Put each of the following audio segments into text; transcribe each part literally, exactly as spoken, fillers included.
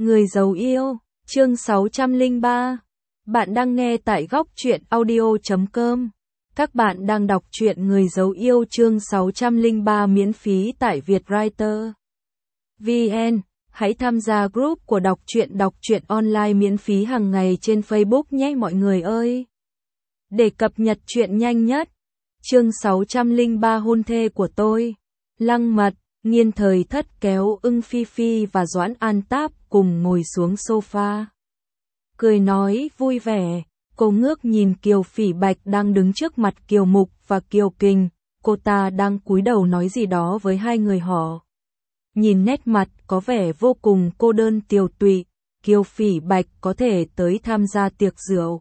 Người giấu yêu, chương sáu trăm lẻ ba. Bạn đang nghe tại góc truyện audio chấm com. Các bạn đang đọc truyện Người giấu yêu chương sáu trăm lẻ ba miễn phí tại Vietwriter chấm vn. Hãy tham gia group của đọc truyện đọc truyện online miễn phí hàng ngày trên Facebook nhé mọi người ơi. Để cập nhật truyện nhanh nhất. Chương sáu trăm lẻ ba hôn thê của tôi. Lăng Mật, Nghiên Thời Thất kéo Ưng Phi Phi và Doãn An Táp cùng ngồi xuống sofa. Cười nói vui vẻ, cô ngước nhìn Kiều Phỉ Bạch đang đứng trước mặt Kiều Mục và Kiều Kình, cô ta đang cúi đầu nói gì đó với hai người họ. Nhìn nét mặt có vẻ vô cùng cô đơn tiều tụy, Kiều Phỉ Bạch có thể tới tham gia tiệc rượu.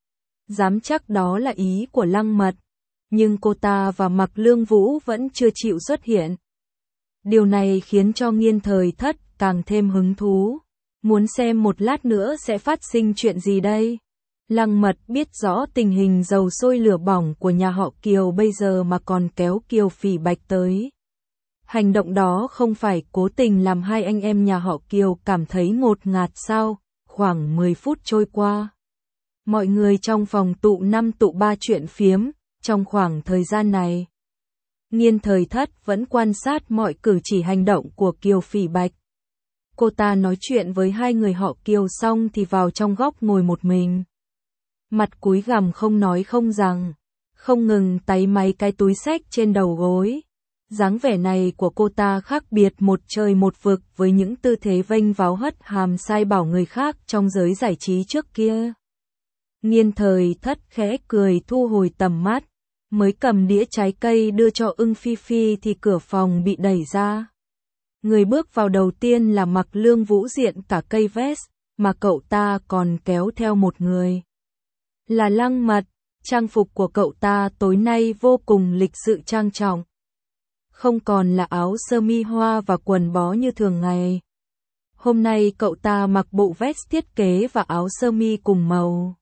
Dám chắc đó là ý của Lăng Mật, nhưng cô ta và Mạc Lương Vũ vẫn chưa chịu xuất hiện. Điều này khiến cho Nghiên Thời Thất càng thêm hứng thú. Muốn xem một lát nữa sẽ phát sinh chuyện gì đây? Lăng Mật biết rõ tình hình dầu sôi lửa bỏng của nhà họ Kiều bây giờ mà còn kéo Kiều Phỉ Bạch tới. Hành động đó không phải cố tình làm hai anh em nhà họ Kiều cảm thấy ngột ngạt sao? Khoảng mười phút trôi qua. Mọi người trong phòng tụ năm tụ ba chuyện phiếm, trong khoảng thời gian này. Nghiên Thời Thất vẫn quan sát mọi cử chỉ hành động của Kiều Phỉ Bạch. Cô ta nói chuyện với hai người họ Kiều xong thì vào trong góc ngồi một mình. Mặt cúi gằm không nói không rằng, không ngừng táy máy cái túi xách trên đầu gối. Dáng vẻ này của cô ta khác biệt một trời một vực với những tư thế vênh váo hất hàm sai bảo người khác trong giới giải trí trước kia. Nghiên Thời Thất khẽ cười thu hồi tầm mắt, mới cầm đĩa trái cây đưa cho Ưng Phi Phi thì cửa phòng bị đẩy ra. Người bước vào đầu tiên là Mạc Lương Vũ diện cả cây vest, mà cậu ta còn kéo theo một người. Là Lăng Mật, trang phục của cậu ta tối nay vô cùng lịch sự trang trọng. Không còn là áo sơ mi hoa và quần bó như thường ngày. Hôm nay cậu ta mặc bộ vest thiết kế và áo sơ mi cùng màu.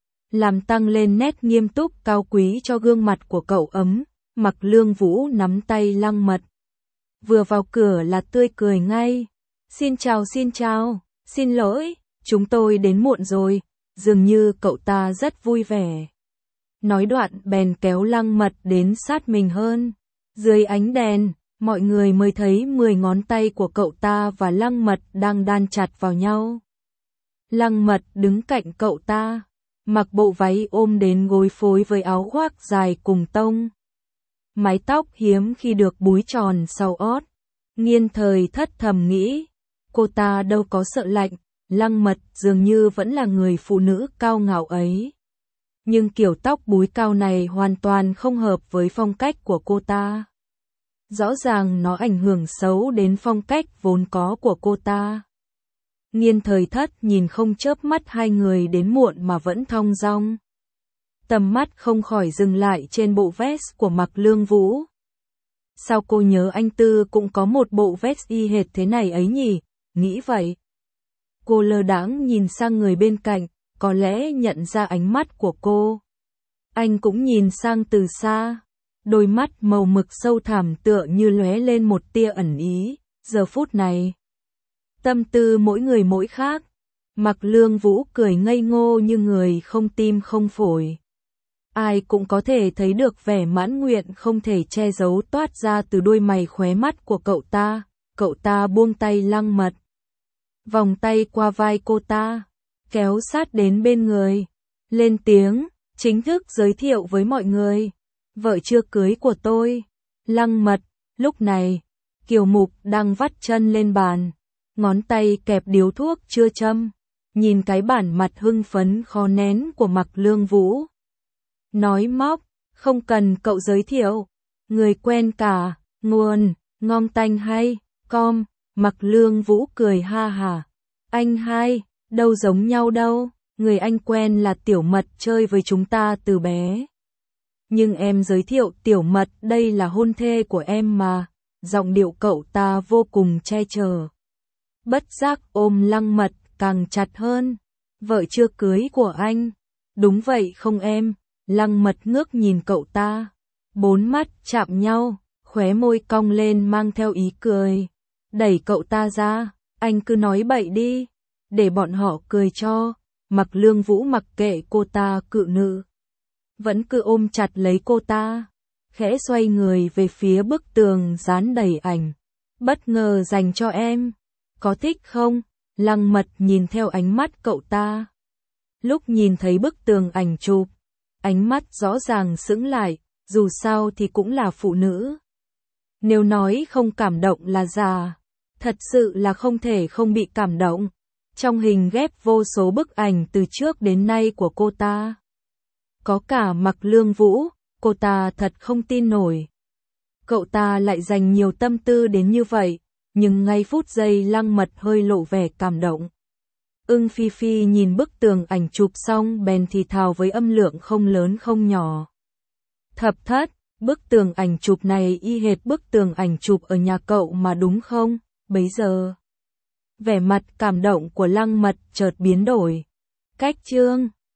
Làm tăng lên nét nghiêm túc cao quý cho gương mặt của cậu ấm, Mạc Lương Vũ nắm tay Lăng Mật. Vừa vào cửa là tươi cười ngay. Xin chào xin chào, xin lỗi, chúng tôi đến muộn rồi, dường như cậu ta rất vui vẻ. Nói đoạn bèn kéo Lăng Mật đến sát mình hơn. Dưới ánh đèn, mọi người mới thấy mười ngón tay của cậu ta và Lăng Mật đang đan chặt vào nhau. Lăng Mật đứng cạnh cậu ta, mặc bộ váy ôm đến gối phối với áo khoác dài cùng tông. Mái tóc hiếm khi được búi tròn sau ót. Nghiên Thời Thất thầm nghĩ, cô ta đâu có sợ lạnh, Lăng Mật dường như vẫn là người phụ nữ cao ngạo ấy. Nhưng kiểu tóc búi cao này hoàn toàn không hợp với phong cách của cô ta. Rõ ràng nó ảnh hưởng xấu đến phong cách vốn có của cô ta. Nghiên Thời Thất nhìn không chớp mắt hai người đến muộn mà vẫn thong dong. Tầm mắt không khỏi dừng lại trên bộ vest của Mạc Lương Vũ. Sao cô nhớ anh Tư cũng có một bộ vest y hệt thế này ấy nhỉ? Nghĩ vậy. Cô lơ đãng nhìn sang người bên cạnh, có lẽ nhận ra ánh mắt của cô. Anh cũng nhìn sang từ xa. Đôi mắt màu mực sâu thẳm tựa như lóe lên một tia ẩn ý. Giờ phút này, tâm tư mỗi người mỗi khác. Mạc Lương Vũ cười ngây ngô như người không tim không phổi. Ai cũng có thể thấy được vẻ mãn nguyện không thể che giấu toát ra từ đôi mày khóe mắt của cậu ta. Cậu ta buông tay Lăng Mật, vòng tay qua vai cô ta, kéo sát đến bên người, lên tiếng, chính thức giới thiệu với mọi người. Vợ chưa cưới của tôi, Lăng Mật. Lúc này, Kiều Mục đang vắt chân lên bàn, ngón tay kẹp điếu thuốc chưa châm, nhìn cái bản mặt hưng phấn khó nén của Mạc Lương Vũ. Nói móc, không cần cậu giới thiệu, người quen cả, nguồn, ngon tanh hay, com. Mạc Lương Vũ cười ha hả. Anh hai, đâu giống nhau đâu, người anh quen là Tiểu Mật chơi với chúng ta từ bé. Nhưng em giới thiệu Tiểu Mật đây là hôn thê của em mà, giọng điệu cậu ta vô cùng che chở. Bất giác ôm Lăng Mật càng chặt hơn. Vợ chưa cưới của anh. Đúng vậy không em? Lăng Mật ngước nhìn cậu ta. Bốn mắt chạm nhau, khóe môi cong lên mang theo ý cười. Đẩy cậu ta ra, anh cứ nói bậy đi. để bọn họ cười cho. Mặc Lương Vũ mặc kệ cô ta cự nữ, vẫn cứ ôm chặt lấy cô ta, khẽ xoay người về phía bức tường dán đầy ảnh. Bất ngờ dành cho em, có thích không? Lăng Mật nhìn theo ánh mắt cậu ta. Lúc nhìn thấy bức tường ảnh chụp, ánh mắt rõ ràng sững lại, dù sao thì cũng là phụ nữ. Nếu nói không cảm động là giả, thật sự là không thể không bị cảm động. Trong hình ghép vô số bức ảnh từ trước đến nay của cô ta, có cả Mặc Lương Vũ, cô ta thật không tin nổi. Cậu ta lại dành nhiều tâm tư đến như vậy, nhưng ngay phút giây Lăng Mật hơi lộ vẻ cảm động. Ưng Phi Phi nhìn bức tường ảnh chụp xong bèn thì thào với âm lượng không lớn không nhỏ. Thập Thất, bức tường ảnh chụp này y hệt bức tường ảnh chụp ở nhà cậu mà đúng không? Bấy giờ, vẻ mặt cảm động của Lăng Mật chợt biến đổi. Cách chương